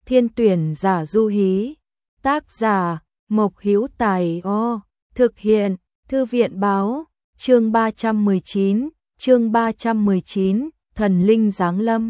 Thiên tuyển giả Du Hí. Tác giả Mộc Hữu Tài. Thực hiện Thư viện báo. Chương 319, Thần linh giáng lâm.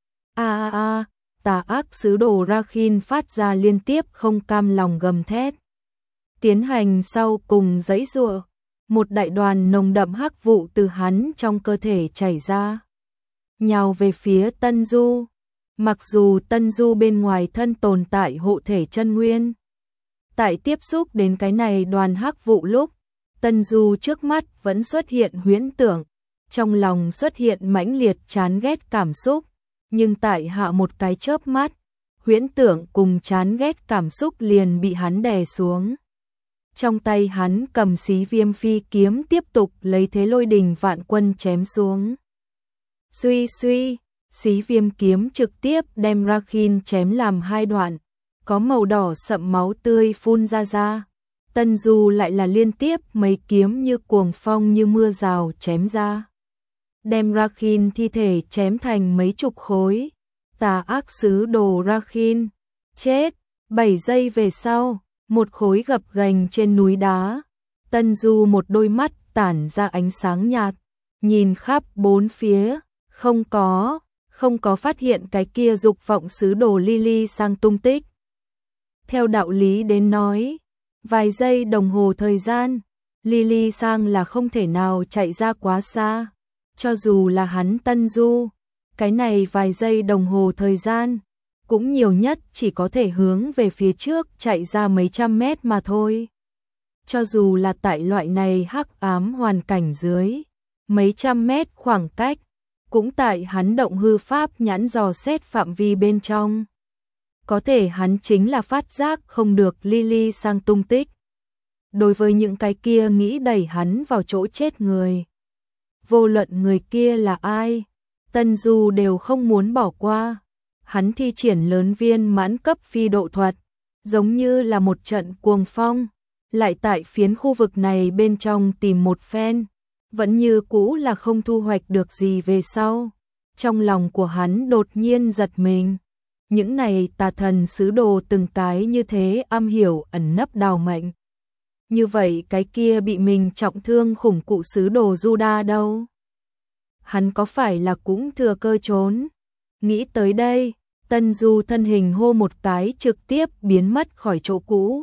Tà ác sứ đồ Rakhin phát ra liên tiếp không cam lòng gầm thét. Tiến hành sau cùng giãy giụa, một đại đoàn nồng đậm hắc vụ từ hắn trong cơ thể chảy ra, nhào về phía Tân Du. Mặc dù Tân Du bên ngoài thân tồn tại hộ thể chân nguyên, tại tiếp xúc đến cái này đoàn hắc vụ lúc, Tân Du trước mắt vẫn xuất hiện huyễn tưởng, trong lòng xuất hiện mãnh liệt chán ghét cảm xúc, nhưng tại hạ một cái chớp mắt, huyễn tưởng cùng chán ghét cảm xúc liền bị hắn đè xuống. Trong tay hắn cầm Xí Viêm Phi kiếm tiếp tục lấy thế lôi đình vạn quân chém xuống. Suy suy, Xí Viêm kiếm trực tiếp đem Rakhin chém làm hai đoạn, có màu đỏ sậm máu tươi phun ra. Tân Du lại là liên tiếp mấy kiếm như cuồng phong như mưa rào chém ra, đem Rakhin thi thể chém thành mấy chục khối. Tà ác sứ đồ Rakhin chết. 7 giây về sau, một khối gập ghềnh trên núi đá, Tân Du một đôi mắt tản ra ánh sáng nhạt, nhìn khắp bốn phía, không có phát hiện cái kia dục vọng sứ đồ Lily sang tung tích. Theo đạo lý đến nói, vài giây đồng hồ thời gian, Lily sang là không thể nào chạy ra quá xa, cho dù là hắn Tân Du, cái này vài giây đồng hồ thời gian, cũng nhiều nhất chỉ có thể hướng về phía trước chạy ra mấy trăm mét mà thôi. Cho dù là tại loại này hắc ám hoàn cảnh dưới, mấy trăm mét khoảng cách, cũng tại hắn động hư pháp nhãn dò xét phạm vi bên trong. Có thể hắn chính là phát giác không được Lily sang tung tích. Đối với những cái kia nghĩ đẩy hắn vào chỗ chết người, vô luận người kia là ai, Tân Du đều không muốn bỏ qua. Hắn thi triển lớn viên mãn cấp phi độ thuật, giống như là một trận cuồng phong, lại tại phiến khu vực này bên trong tìm một phen, vẫn như cũ là không thu hoạch được gì về sau. Trong lòng của hắn đột nhiên giật mình, những này tà thần sứ đồ từng cái như thế am hiểu ẩn nấp đào mệnh. Như vậy cái kia bị mình trọng thương khủng cụ sứ đồ Juda đâu? Hắn có phải là cũng thừa cơ trốn? Nghĩ tới đây, Tân Du thân hình hô một cái trực tiếp biến mất khỏi chỗ cũ.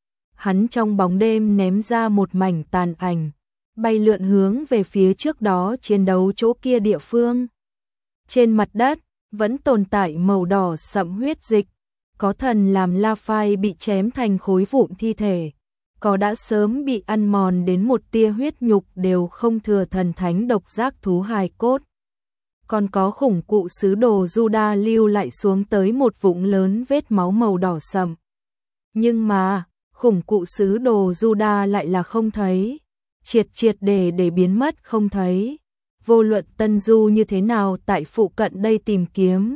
Hắn trong bóng đêm ném ra một mảnh tàn ảnh, bay lượn hướng về phía trước đó chiến đấu chỗ kia địa phương. Trên mặt đất, vẫn tồn tại màu đỏ sẫm huyết dịch, có thần làm La Phai bị chém thành khối vụn thi thể, có đã sớm bị ăn mòn đến một tia huyết nhục đều không thừa thần thánh độc giác thú hài cốt. Còn có khủng cụ sứ đồ Juda lưu lại xuống tới một vũng lớn vết máu màu đỏ sậm. Nhưng mà, khủng cụ sứ đồ Juda lại là không thấy, triệt để biến mất không thấy. Vô luận Tân Du như thế nào tại phụ cận đây tìm kiếm,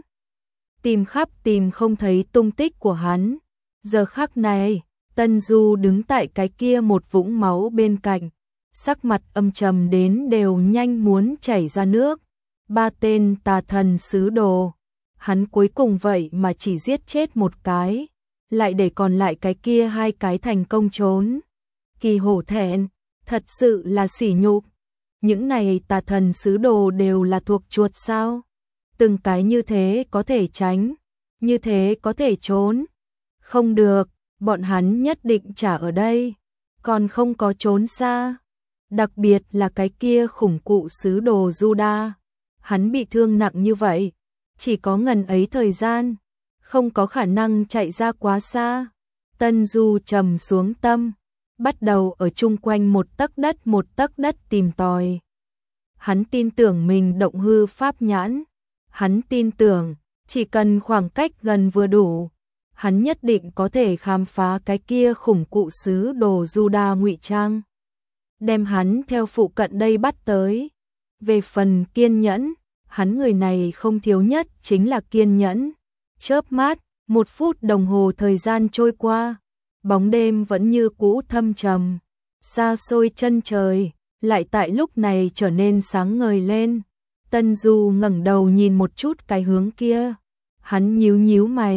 tìm khắp tìm không thấy tung tích của hắn. Giờ khắc này, Tân Du đứng tại cái kia một vũng máu bên cạnh, sắc mặt âm trầm đến đều nhanh muốn chảy ra nước. 3 tên tà thần sứ đồ, hắn cuối cùng vậy mà chỉ giết chết một cái, lại để còn lại cái kia 2 cái thành công trốn. Kỳ hổ thẹn, thật sự là sỉ nhục. Những này tà thần sứ đồ đều là thuộc chuột sao? Từng cái như thế có thể tránh, như thế có thể trốn. Không được, bọn hắn nhất định trả ở đây, còn không có trốn xa. Đặc biệt là cái kia khủng cụ sứ đồ Juda, hắn bị thương nặng như vậy, chỉ có ngần ấy thời gian, không có khả năng chạy ra quá xa. Tân Du trầm xuống tâm, bắt đầu ở chung quanh một tấc đất tìm tòi. Hắn tin tưởng mình động hư pháp nhãn, hắn tin tưởng chỉ cần khoảng cách gần vừa đủ, hắn nhất định có thể khám phá cái kia khủng cụ sứ đồ Juda ngụy trang, đem hắn theo phụ cận đây bắt tới. Về phần kiên nhẫn, hắn người này không thiếu nhất chính là kiên nhẫn. Chớp mắt, 1 phút đồng hồ thời gian trôi qua, bóng đêm vẫn như cũ thâm trầm, xa xôi chân trời lại tại lúc này trở nên sáng ngời lên. Tân Du ngẩng đầu nhìn một chút cái hướng kia, hắn nhíu mày,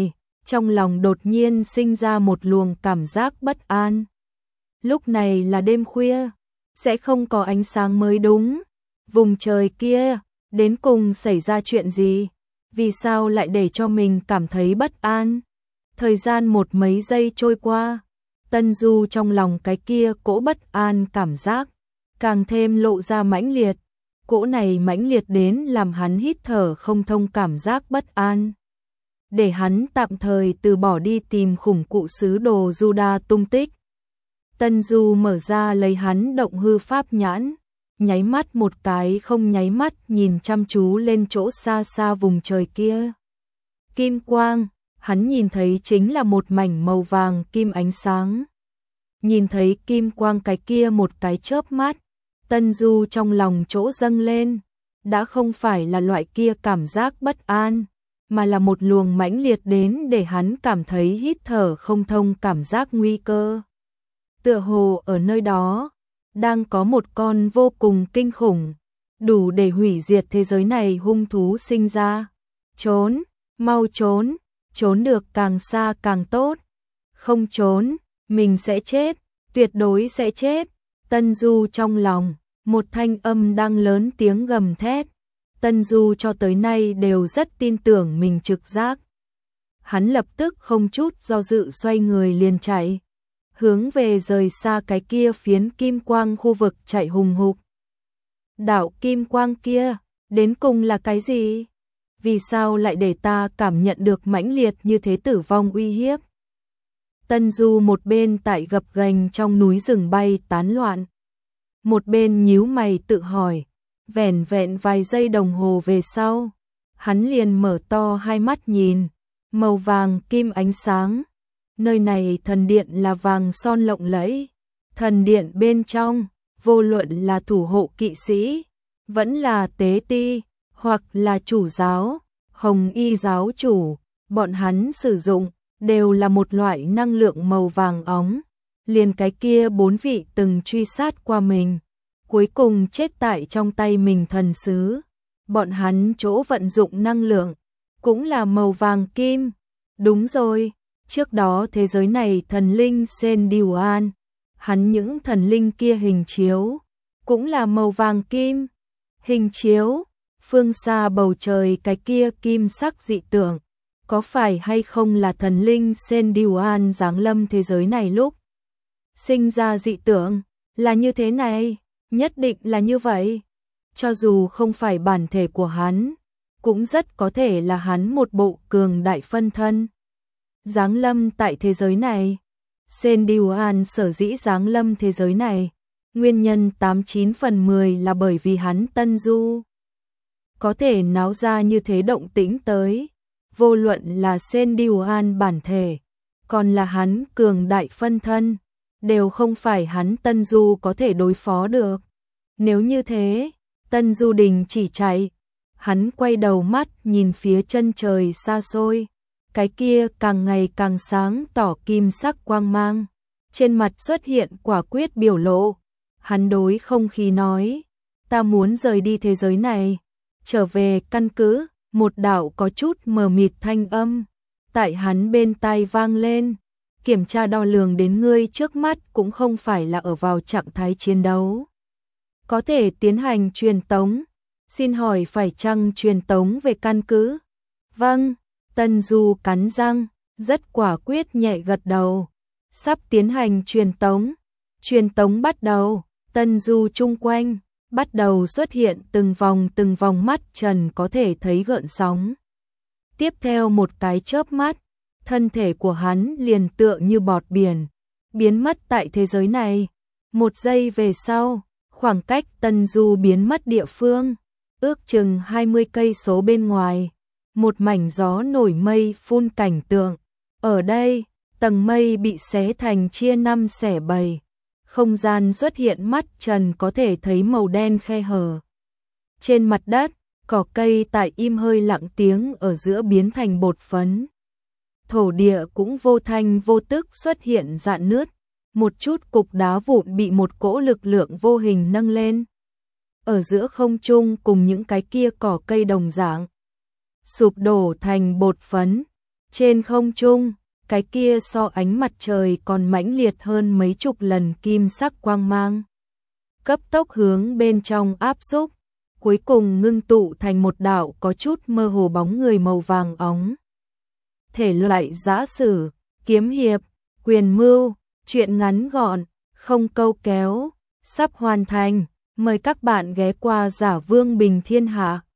trong lòng đột nhiên sinh ra một luồng cảm giác bất an. Lúc này là đêm khuya, sẽ không có ánh sáng mới đúng. Vùng trời kia, đến cùng xảy ra chuyện gì? Vì sao lại để cho mình cảm thấy bất an? Thời gian một mấy giây trôi qua, Tân Du trong lòng cái kia cỗ bất an cảm giác càng thêm lộ ra mãnh liệt. Cỗ này mãnh liệt đến làm hắn hít thở không thông cảm giác bất an. Để hắn tạm thời từ bỏ đi tìm khủng cụ sứ đồ Juda tung tích. Tân Du mở ra lấy hắn động hư pháp nhãn, nháy mắt một cái không nháy mắt nhìn chăm chú lên chỗ xa xa vùng trời kia. Kim quang, hắn nhìn thấy chính là một mảnh màu vàng kim ánh sáng. Nhìn thấy kim quang cái kia một cái chớp mắt, Tân Du trong lòng chỗ dâng lên, đã không phải là loại kia cảm giác bất an, mà là một luồng mãnh liệt đến để hắn cảm thấy hít thở không thông cảm giác nguy cơ. Tựa hồ ở nơi đó, đang có một con vô cùng kinh khủng, đủ để hủy diệt thế giới này hung thú sinh ra. Trốn, mau trốn, trốn được càng xa càng tốt. Không trốn, mình sẽ chết, tuyệt đối sẽ chết. Tân Du trong lòng, một thanh âm đang lớn tiếng gầm thét. Tân Du cho tới nay đều rất tin tưởng mình trực giác. Hắn lập tức không chút do dự xoay người liền chạy, hướng về rời xa cái kia phiến kim quang khu vực chạy hùng hục. Đạo kim quang kia, đến cùng là cái gì? Vì sao lại để ta cảm nhận được mãnh liệt như thế tử vong uy hiếp? Tân Du một bên tại gập ghềnh trong núi rừng bay tán loạn, một bên nhíu mày tự hỏi. Vẻn vẹn vài giây đồng hồ về sau, hắn liền mở to hai mắt nhìn, màu vàng kim ánh sáng. Nơi này thần điện là vàng son lộng lẫy, thần điện bên trong, vô luận là thủ hộ kỵ sĩ, vẫn là tế ti, hoặc là chủ giáo, hồng y giáo chủ, bọn hắn sử dụng, đều là một loại năng lượng màu vàng óng. Liền cái kia 4 vị từng truy sát qua mình, cuối cùng chết tại trong tay mình thần sứ. Bọn hắn chỗ vận dụng năng lượng, cũng là màu vàng kim. Đúng rồi, trước đó thế giới này thần linh Sen Điều An, hắn những thần linh kia hình chiếu, cũng là màu vàng kim. Hình chiếu, phương xa bầu trời cái kia kim sắc dị tượng, có phải hay không là thần linh Sen Điều An giáng lâm thế giới này lúc sinh ra dị tượng, là như thế này, nhất định là như vậy. Cho dù không phải bản thể của hắn, cũng rất có thể là hắn một bộ cường đại phân thân giáng lâm tại thế giới này. Sen Điều An sở dĩ giáng lâm thế giới này, nguyên nhân 89 phần 10 là bởi vì hắn Tân Du có thể náo ra như thế động tĩnh tới. Vô luận là Sen Điều An bản thể, còn là hắn cường đại phân thân, đều không phải hắn Tân Du có thể đối phó được. Nếu như thế, Tân Du đình chỉ chạy, hắn quay đầu mắt nhìn phía chân trời xa xôi, cái kia càng ngày càng sáng tỏ kim sắc quang mang, trên mặt xuất hiện quả quyết biểu lộ. Hắn đối không khí nói, ta muốn rời đi thế giới này, trở về căn cứ. Một đạo có chút mờ mịt thanh âm tại hắn bên tai vang lên. Kiểm tra đo lường đến ngươi trước mắt cũng không phải là ở vào trạng thái chiến đấu, có thể tiến hành truyền tống. Xin hỏi phải chăng truyền tống về căn cứ? Vâng. Tân Du cắn răng, rất quả quyết nhẹ gật đầu. Sắp tiến hành truyền tống. Truyền tống bắt đầu. Tân Du chung quanh bắt đầu xuất hiện từng vòng mắt trần có thể thấy gợn sóng. Tiếp theo một cái chớp mắt, thân thể của hắn liền tựa như bọt biển, biến mất tại thế giới này. Một giây về sau, khoảng cách Tân Du biến mất địa phương, ước chừng 20 cây số bên ngoài, một mảnh gió nổi mây phun cảnh tượng. Ở đây, tầng mây bị xé thành chia năm xẻ bảy. Không gian xuất hiện mắt trần có thể thấy màu đen khe hở. Trên mặt đất, cỏ cây tại im hơi lặng tiếng ở giữa biến thành bột phấn. Thổ địa cũng vô thanh vô tức xuất hiện rạn nứt, một chút cục đá vụn bị một cỗ lực lượng vô hình nâng lên. Ở giữa không trung cùng những cái kia cỏ cây đồng dạng, sụp đổ thành bột phấn. Trên không trung, cái kia so ánh mặt trời còn mãnh liệt hơn mấy chục lần kim sắc quang mang. Cấp tốc hướng bên trong áp xúc, cuối cùng ngưng tụ thành một đạo có chút mơ hồ bóng người màu vàng óng. Thể loại giã sử, kiếm hiệp, quyền mưu, truyện ngắn gọn, không câu kéo, sắp hoàn thành. Mời các bạn ghé qua Giả Vương Bình Thiên Hạ.